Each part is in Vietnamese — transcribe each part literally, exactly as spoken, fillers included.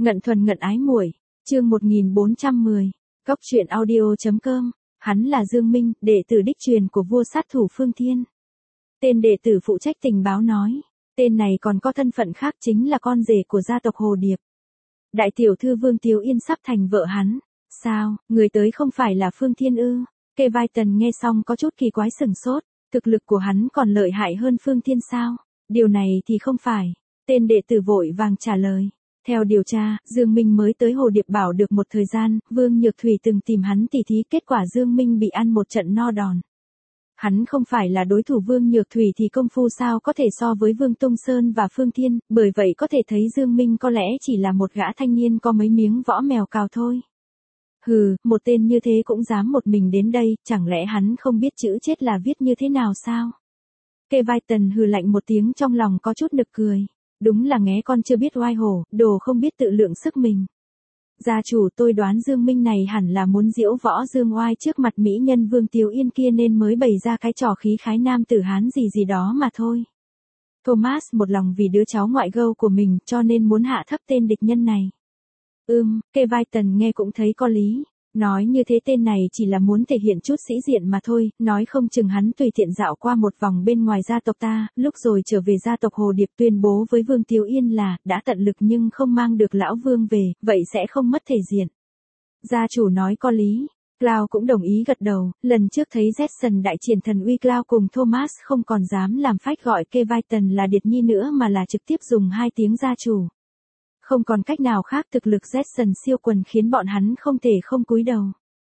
Ngận thuần ngận ái muội, chương một nghìn bốn trăm mười, Cóc truyện audio chấm com, hắn là Dương Minh, đệ tử đích truyền của vua sát thủ Phương Thiên. Tên đệ tử phụ trách tình báo nói, tên này còn có thân phận khác chính là con rể của gia tộc Hồ Điệp. Đại tiểu thư Vương Tiếu Yên sắp thành vợ hắn, sao, người tới không phải là Phương Thiên ư? Kê Vai Tần nghe xong có chút kỳ quái sừng sốt, thực lực của hắn còn lợi hại hơn Phương Thiên sao? Điều này thì không phải, tên đệ tử vội vàng trả lời. Theo điều tra, Dương Minh mới tới Hồ Điệp Bảo được một thời gian, Vương Nhược Thủy từng tìm hắn tỉ thí, kết quả Dương Minh bị ăn một trận no đòn. Hắn không phải là đối thủ Vương Nhược Thủy thì công phu sao có thể so với Vương Tung Sơn và Phương Thiên, bởi vậy có thể thấy Dương Minh có lẽ chỉ là một gã thanh niên có mấy miếng võ mèo cào thôi. Hừ, một tên như thế cũng dám một mình đến đây, chẳng lẽ hắn không biết chữ chết là viết như thế nào sao? Kê Vai Tần hừ lạnh một tiếng, trong lòng có chút nực cười. Đúng là nghé con chưa biết oai hổ, đồ không biết tự lượng sức mình. Gia chủ, tôi đoán Dương Minh này hẳn là muốn diễu võ dương oai trước mặt mỹ nhân Vương Tiếu Yên kia nên mới bày ra cái trò khí khái nam tử Hán gì gì đó mà thôi. Thomas một lòng vì đứa cháu ngoại gâu của mình cho nên muốn hạ thấp tên địch nhân này. Ừm, Kê Vai Tần nghe cũng thấy có lý. Nói như thế tên này chỉ là muốn thể hiện chút sĩ diện mà thôi, nói không chừng hắn tùy tiện dạo qua một vòng bên ngoài gia tộc ta, lúc rồi trở về gia tộc Hồ Điệp tuyên bố với Vương Tiếu Yên là, đã tận lực nhưng không mang được lão Vương về, vậy sẽ không mất thể diện. Gia chủ nói có lý, Cloud cũng đồng ý gật đầu, lần trước thấy Jackson đại triển thần uy Cloud cùng Thomas không còn dám làm phách gọi Kê Vai Tần là điệt nhi nữa mà là trực tiếp dùng hai tiếng gia chủ. Không còn cách nào khác, thực lực Jackson siêu quần khiến bọn hắn không thể không cúi đầu.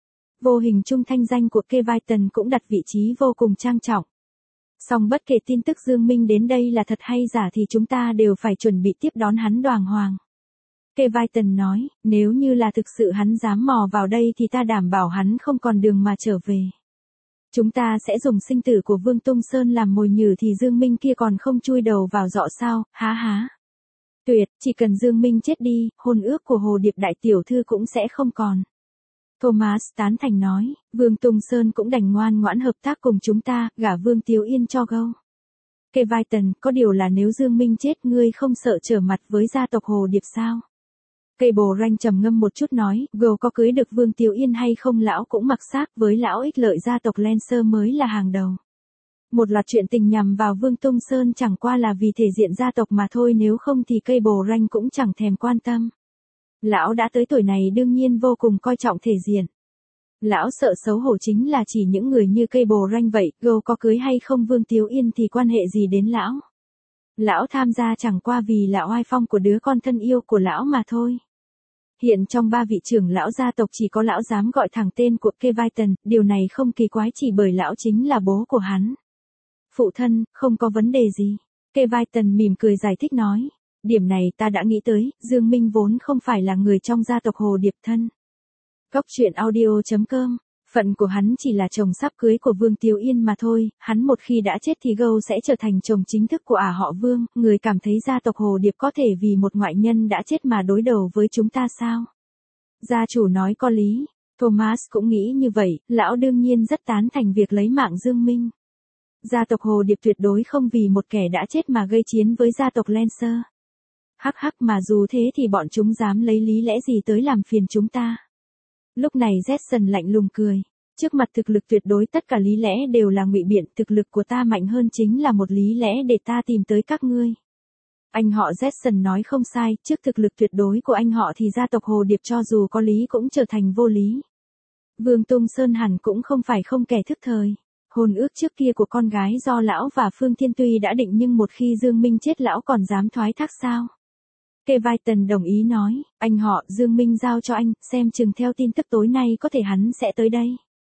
Vô hình chung thanh danh của Kê Vai Tần cũng đặt vị trí vô cùng trang trọng. Song bất kể tin tức Dương Minh đến đây là thật hay giả thì chúng ta đều phải chuẩn bị tiếp đón hắn đoàng hoàng. Kê Vai Tần nói, nếu như là thực sự hắn dám mò vào đây thì ta đảm bảo hắn không còn đường mà trở về. Chúng ta sẽ dùng sinh tử của Vương Tung Sơn làm mồi nhử thì Dương Minh kia còn không chui đầu vào giọ sao, há há. Tuyệt, chỉ cần Dương Minh chết đi, hôn ước của Hồ Điệp đại tiểu thư cũng sẽ không còn. Thomas tán thành nói, Vương Tung Sơn cũng đành ngoan ngoãn hợp tác cùng chúng ta, gả Vương Tiếu Yên cho gâu. Kê Vai Tần, có điều là nếu Dương Minh chết ngươi không sợ trở mặt với gia tộc Hồ Điệp sao? Cây bồ ranh trầm ngâm một chút nói, gâu có cưới được Vương Tiếu Yên hay không lão cũng mặc xác, với lão ích lợi gia tộc Lancer mới là hàng đầu. Một loạt chuyện tình nhằm vào Vương Tung Sơn chẳng qua là vì thể diện gia tộc mà thôi, nếu không thì cây bồ ranh cũng chẳng thèm quan tâm. Lão đã tới tuổi này đương nhiên vô cùng coi trọng thể diện. Lão sợ xấu hổ chính là chỉ những người như cây bồ ranh vậy, gâu có cưới hay không Vương Tiếu Yên thì quan hệ gì đến lão. Lão tham gia chẳng qua vì là oai phong của đứa con thân yêu của lão mà thôi. Hiện trong ba vị trưởng lão gia tộc chỉ có lão dám gọi thẳng tên của Kê Vai Tần, điều này không kỳ quái chỉ bởi lão chính là bố của hắn. Phụ thân, không có vấn đề gì. Kê Vai Tần mỉm cười giải thích nói. Điểm này ta đã nghĩ tới, Dương Minh vốn không phải là người trong gia tộc Hồ Điệp thân. Cóc truyện audio chấm com, phận của hắn chỉ là chồng sắp cưới của Vương Tiếu Yên mà thôi, hắn một khi đã chết thì gâu sẽ trở thành chồng chính thức của ả họ Vương, người cảm thấy gia tộc Hồ Điệp có thể vì một ngoại nhân đã chết mà đối đầu với chúng ta sao? Gia chủ nói có lý, Thomas cũng nghĩ như vậy, lão đương nhiên rất tán thành việc lấy mạng Dương Minh. Gia tộc Hồ Điệp tuyệt đối không vì một kẻ đã chết mà gây chiến với gia tộc Lancer. Hắc hắc, mà dù thế thì bọn chúng dám lấy lý lẽ gì tới làm phiền chúng ta. Lúc này Jackson lạnh lùng cười. Trước mặt thực lực tuyệt đối tất cả lý lẽ đều là ngụy biện, thực lực của ta mạnh hơn chính là một lý lẽ để ta tìm tới các ngươi. Anh họ Jackson nói không sai, trước thực lực tuyệt đối của anh họ thì gia tộc Hồ Điệp cho dù có lý cũng trở thành vô lý. Vương Tung Sơn hẳn cũng không phải không kẻ thức thời. Hôn ước trước kia của con gái do lão và Phương Thiên tuy đã định nhưng một khi Dương Minh chết lão còn dám thoái thác sao? Kê Vai Tần đồng ý nói, anh họ Dương Minh giao cho anh, xem chừng theo tin tức tối nay có thể hắn sẽ tới đây.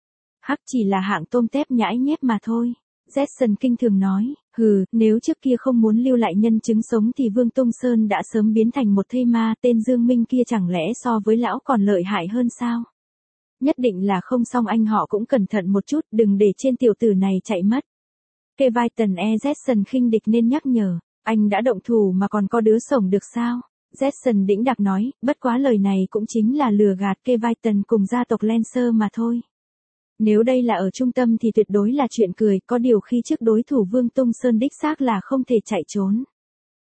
Hắc chỉ là hạng tôm tép nhãi nhép mà thôi. Jackson kinh thường nói, hừ, nếu trước kia không muốn lưu lại nhân chứng sống thì Vương Tung Sơn đã sớm biến thành một thây ma, tên Dương Minh kia chẳng lẽ so với lão còn lợi hại hơn sao? Nhất định là không, xong anh họ cũng cẩn thận một chút, đừng để trên tiểu tử này chạy mất. Kê Vai Tần e Jackson khinh địch nên nhắc nhở, anh đã động thủ mà còn có đứa sống được sao? Jackson đĩnh đạc nói, bất quá lời này cũng chính là lừa gạt Kê Vai Tần cùng gia tộc Lancer mà thôi. Nếu đây là ở trung tâm thì tuyệt đối là chuyện cười, có điều khi trước đối thủ Vương Tung Sơn đích xác là không thể chạy trốn.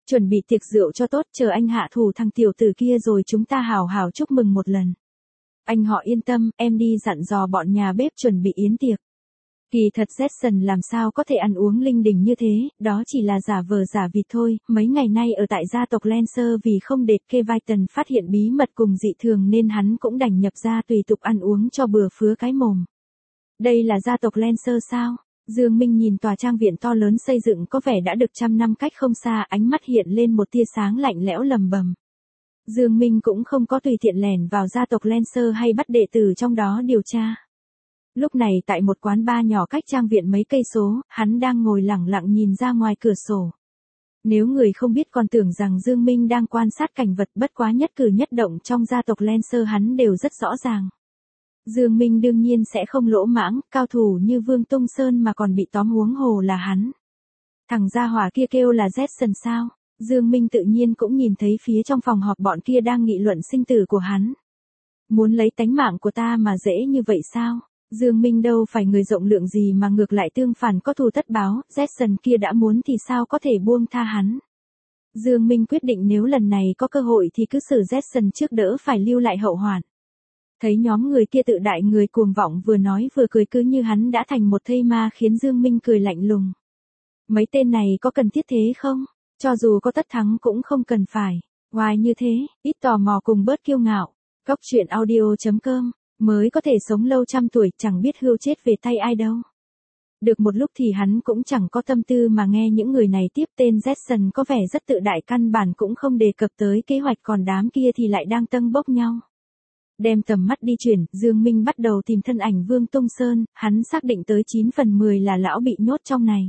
Chuẩn bị tiệc rượu cho tốt, chờ anh hạ thủ thằng tiểu tử kia rồi chúng ta hào hào chúc mừng một lần. Anh họ yên tâm, em đi dặn dò bọn nhà bếp chuẩn bị yến tiệc. Kỳ thật Jackson làm sao có thể ăn uống linh đình như thế, đó chỉ là giả vờ giả vịt thôi. Mấy ngày nay ở tại gia tộc Lancer vì không để Keviton phát hiện bí mật cùng dị thường nên hắn cũng đành nhập ra tùy tục ăn uống cho bừa phứa cái mồm. Đây là gia tộc Lancer sao? Dương Minh nhìn tòa trang viện to lớn xây dựng có vẻ đã được trăm năm cách không xa, ánh mắt hiện lên một tia sáng lạnh lẽo lầm bầm. Dương Minh cũng không có tùy tiện lẻn vào gia tộc Lancer hay bắt đệ tử trong đó điều tra. Lúc này tại một quán bar nhỏ cách trang viện mấy cây số, hắn đang ngồi lẳng lặng nhìn ra ngoài cửa sổ. Nếu người không biết còn tưởng rằng Dương Minh đang quan sát cảnh vật, bất quá nhất cử nhất động trong gia tộc Lancer hắn đều rất rõ ràng. Dương Minh đương nhiên sẽ không lỗ mãng, cao thủ như Vương Tung Sơn mà còn bị tóm huống hồ là hắn. Thằng gia hỏa kia kêu là Jackson sao? Dương Minh tự nhiên cũng nhìn thấy phía trong phòng họp bọn kia đang nghị luận sinh tử của hắn. Muốn lấy tánh mạng của ta mà dễ như vậy sao? Dương Minh đâu phải người rộng lượng gì mà ngược lại tương phản có thù tất báo, Jackson kia đã muốn thì sao có thể buông tha hắn. Dương Minh quyết định nếu lần này có cơ hội thì cứ xử Jackson trước đỡ phải lưu lại hậu hoạn. Thấy nhóm người kia tự đại người cuồng vọng vừa nói vừa cười cứ như hắn đã thành một thây ma khiến Dương Minh cười lạnh lùng. Mấy tên này có cần thiết thế không? Cho dù có tất thắng cũng không cần phải. Ngoài như thế, ít tò mò cùng bớt kiêu ngạo. Góc truyện audio chấm com mới có thể sống lâu trăm tuổi, chẳng biết hươu chết về tay ai đâu. Được một lúc thì hắn cũng chẳng có tâm tư mà nghe những người này tiếp. Tên Jackson có vẻ rất tự đại, căn bản cũng không đề cập tới kế hoạch, còn đám kia thì lại đang tâng bốc nhau. Đem tầm mắt đi chuyển, Dương Minh bắt đầu tìm thân ảnh Vương Tung Sơn, hắn xác định tới chín phần mười là lão bị nhốt trong này.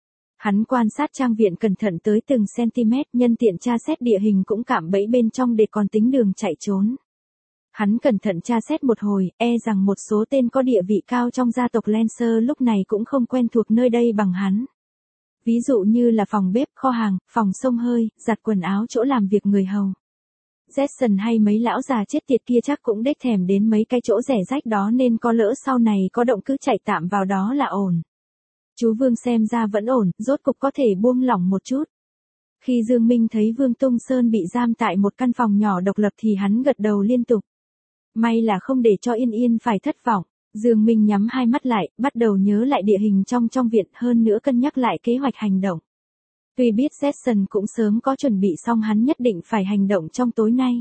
Hắn quan sát trang viện cẩn thận tới từng cm, nhân tiện tra xét địa hình cũng cạm bẫy bên trong để còn tính đường chạy trốn. Hắn cẩn thận tra xét một hồi, e rằng một số tên có địa vị cao trong gia tộc Lancer lúc này cũng không quen thuộc nơi đây bằng hắn. Ví dụ như là phòng bếp, kho hàng, phòng xông hơi, giặt quần áo, chỗ làm việc người hầu. Jackson hay mấy lão già chết tiệt kia chắc cũng đếch thèm đến mấy cái chỗ rẻ rách đó nên có lỡ sau này có động cứ chạy tạm vào đó là ổn. Chú Vương xem ra vẫn ổn, rốt cục có thể buông lỏng một chút. Khi Dương Minh thấy Vương Tung Sơn bị giam tại một căn phòng nhỏ độc lập thì hắn gật đầu liên tục. May là không để cho Yên Yên phải thất vọng. Dương Minh nhắm hai mắt lại, bắt đầu nhớ lại địa hình trong trong viện, hơn nữa cân nhắc lại kế hoạch hành động. Tuy biết Jackson cũng sớm có chuẩn bị xong, hắn nhất định phải hành động trong tối nay.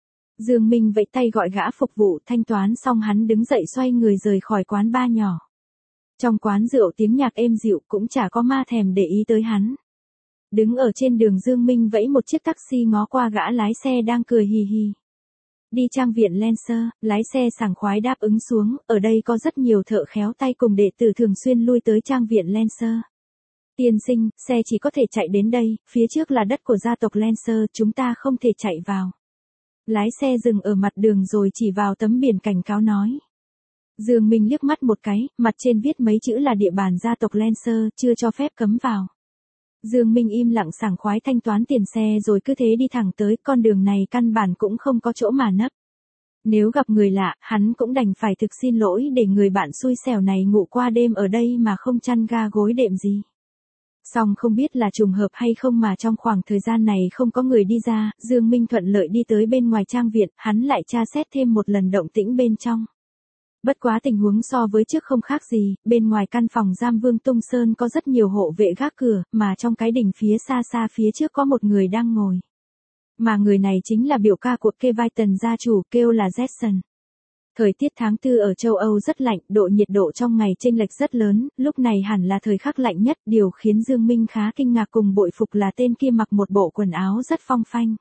Dương Minh vẫy tay gọi gã phục vụ, thanh toán xong hắn đứng dậy xoay người rời khỏi quán bar nhỏ. Trong quán rượu tiếng nhạc êm dịu cũng chả có ma thèm để ý tới hắn. Đứng ở trên đường, Dương Minh vẫy một chiếc taxi ngó qua gã lái xe đang cười hì hì. Đi trang viện Lancer, lái xe sảng khoái đáp ứng xuống, ở đây có rất nhiều thợ khéo tay cùng đệ tử thường xuyên lui tới trang viện Lancer. Tiên sinh, xe chỉ có thể chạy đến đây, phía trước là đất của gia tộc Lancer, chúng ta không thể chạy vào. Lái xe dừng ở mặt đường rồi chỉ vào tấm biển cảnh cáo nói. Dương Minh liếc mắt một cái, mặt trên viết mấy chữ là địa bàn gia tộc Lancer, chưa cho phép cấm vào. Dương Minh im lặng sảng khoái thanh toán tiền xe rồi cứ thế đi thẳng tới, con đường này căn bản cũng không có chỗ mà nấp. Nếu gặp người lạ, hắn cũng đành phải thực xin lỗi để người bạn xui xẻo này ngủ qua đêm ở đây mà không chăn ga gối đệm gì. Song không biết là trùng hợp hay không mà trong khoảng thời gian này không có người đi ra, Dương Minh thuận lợi đi tới bên ngoài trang viện, hắn lại tra xét thêm một lần động tĩnh bên trong. Bất quá tình huống so với trước không khác gì, bên ngoài căn phòng giam Vương Tung Sơn có rất nhiều hộ vệ gác cửa, mà trong cái đình phía xa xa phía trước có một người đang ngồi. Mà người này chính là biểu ca của Keviton gia chủ, kêu là Jackson. Thời tiết tháng tư ở châu Âu rất lạnh, độ nhiệt độ trong ngày chênh lệch rất lớn, lúc này hẳn là thời khắc lạnh nhất, điều khiến Dương Minh khá kinh ngạc cùng bội phục là tên kia mặc một bộ quần áo rất phong phanh.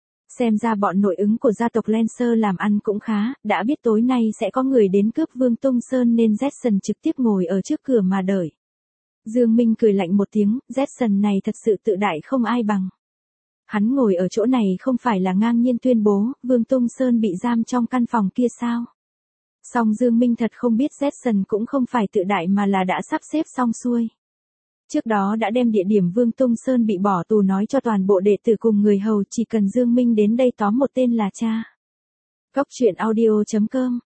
Xem ra bọn nội ứng của gia tộc Lancer làm ăn cũng khá, đã biết tối nay sẽ có người đến cướp Vương Tung Sơn nên Jackson trực tiếp ngồi ở trước cửa mà đợi. Dương Minh cười lạnh một tiếng, Jackson này thật sự tự đại không ai bằng. Hắn ngồi ở chỗ này không phải là ngang nhiên tuyên bố, Vương Tung Sơn bị giam trong căn phòng kia sao? Song Dương Minh thật không biết Jackson cũng không phải tự đại mà là đã sắp xếp xong xuôi. Trước đó đã đem địa điểm Vương Tung Sơn bị bỏ tù nói cho toàn bộ đệ tử cùng người hầu, chỉ cần Dương Minh đến đây tóm một tên là cha. Góc truyện audio chấm com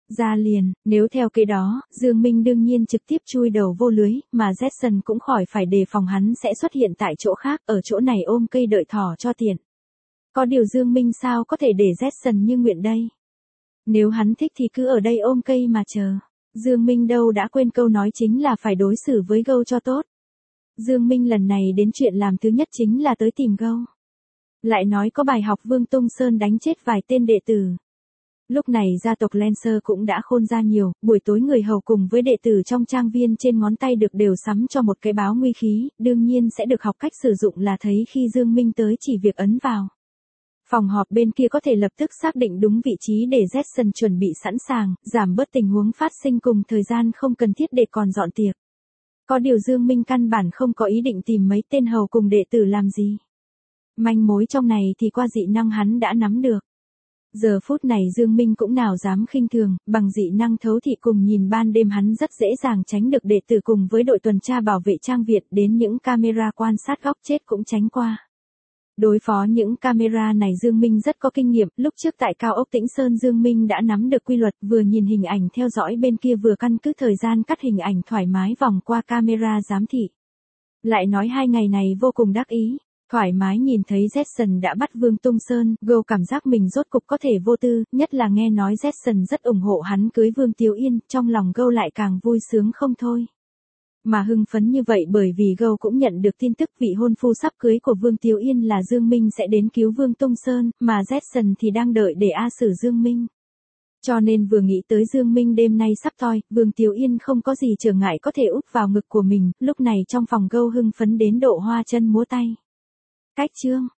Ra liền, nếu theo kế đó, Dương Minh đương nhiên trực tiếp chui đầu vô lưới, mà Jackson cũng khỏi phải đề phòng hắn sẽ xuất hiện tại chỗ khác, ở chỗ này ôm cây đợi thỏ cho tiện. Có điều Dương Minh sao có thể để Jackson như nguyện đây? Nếu hắn thích thì cứ ở đây ôm cây mà chờ. Dương Minh đâu đã quên câu nói chính là phải đối xử với Gâu cho tốt. Dương Minh lần này đến chuyện làm thứ nhất chính là tới tìm Gâu. Lại nói có bài học Vương Tung Sơn đánh chết vài tên đệ tử. Lúc này gia tộc Lancer cũng đã khôn ra nhiều, buổi tối người hầu cùng với đệ tử trong trang viên trên ngón tay được đều sắm cho một cái báo nguy khí, đương nhiên sẽ được học cách sử dụng là thấy khi Dương Minh tới chỉ việc ấn vào. Phòng họp bên kia có thể lập tức xác định đúng vị trí để Jackson chuẩn bị sẵn sàng, giảm bớt tình huống phát sinh cùng thời gian không cần thiết để còn dọn tiệc. Có điều Dương Minh căn bản không có ý định tìm mấy tên hầu cùng đệ tử làm gì. Manh mối trong này thì qua dị năng hắn đã nắm được. Giờ phút này Dương Minh cũng nào dám khinh thường, bằng dị năng thấu thị cùng nhìn ban đêm hắn rất dễ dàng tránh được đệ tử cùng với đội tuần tra bảo vệ trang Việt đến những camera quan sát góc chết cũng tránh qua. Đối phó những camera này Dương Minh rất có kinh nghiệm, lúc trước tại cao ốc Tĩnh Sơn Dương Minh đã nắm được quy luật, vừa nhìn hình ảnh theo dõi bên kia vừa căn cứ thời gian cắt hình ảnh thoải mái vòng qua camera giám thị. Lại nói hai ngày này vô cùng đắc ý, thoải mái nhìn thấy Jackson đã bắt Vương Tung Sơn, Gâu cảm giác mình rốt cục có thể vô tư, nhất là nghe nói Jackson rất ủng hộ hắn cưới Vương Tiếu Yên, trong lòng Gâu lại càng vui sướng không thôi. Mà hưng phấn như vậy bởi vì Gâu cũng nhận được tin tức vị hôn phu sắp cưới của Vương Tiếu Yên là Dương Minh sẽ đến cứu Vương Tung Sơn, mà Jackson thì đang đợi để A xử Dương Minh. Cho nên vừa nghĩ tới Dương Minh đêm nay sắp toi, Vương Tiếu Yên không có gì trở ngại có thể úp vào ngực của mình, lúc này trong phòng Gâu hưng phấn đến độ hoa chân múa tay. Cách chương